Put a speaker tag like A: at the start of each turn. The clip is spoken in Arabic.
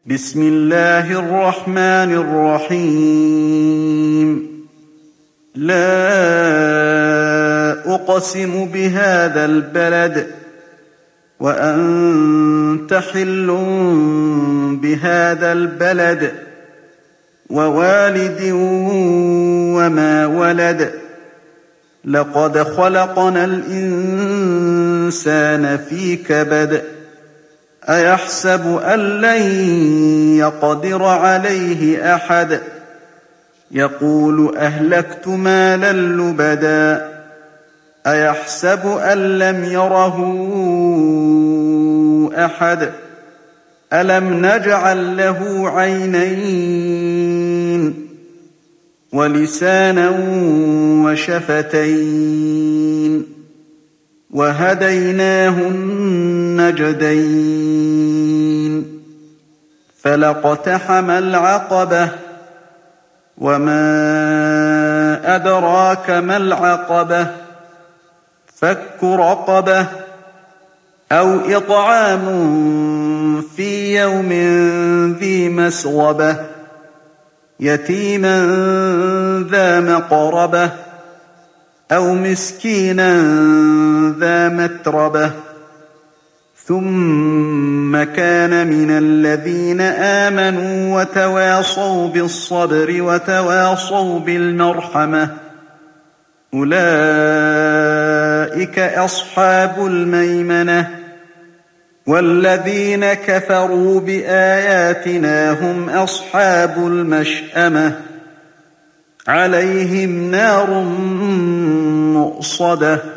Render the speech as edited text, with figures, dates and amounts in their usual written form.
A: بسم الله الرحمن الرحيم لا أقسم بهذا البلد وأنت حل بهذا البلد ووالد وما ولد لقد خلقنا الإنسان في كبد أيحسب أن لن يقدر عليه أحد يقول أهلكت مالا لبدا أيحسب أن لم يره أحد ألم نجعل له عينين ولسانا وشفتين وهديناه النجدين فلاقتحم العقبة وما أدراك ما العقبة فك رقبة أو إطعام في يوم ذي مسغبة يتيما ذا مقربة أو مسكينا ذا متربة ثم كان من الذين آمنوا وتواصوا بالصبر وتواصوا بالمرحمة أولئك أصحاب الميمنة والذين كفروا بآياتنا هم أصحاب المشأمة عليهم نار مؤصدة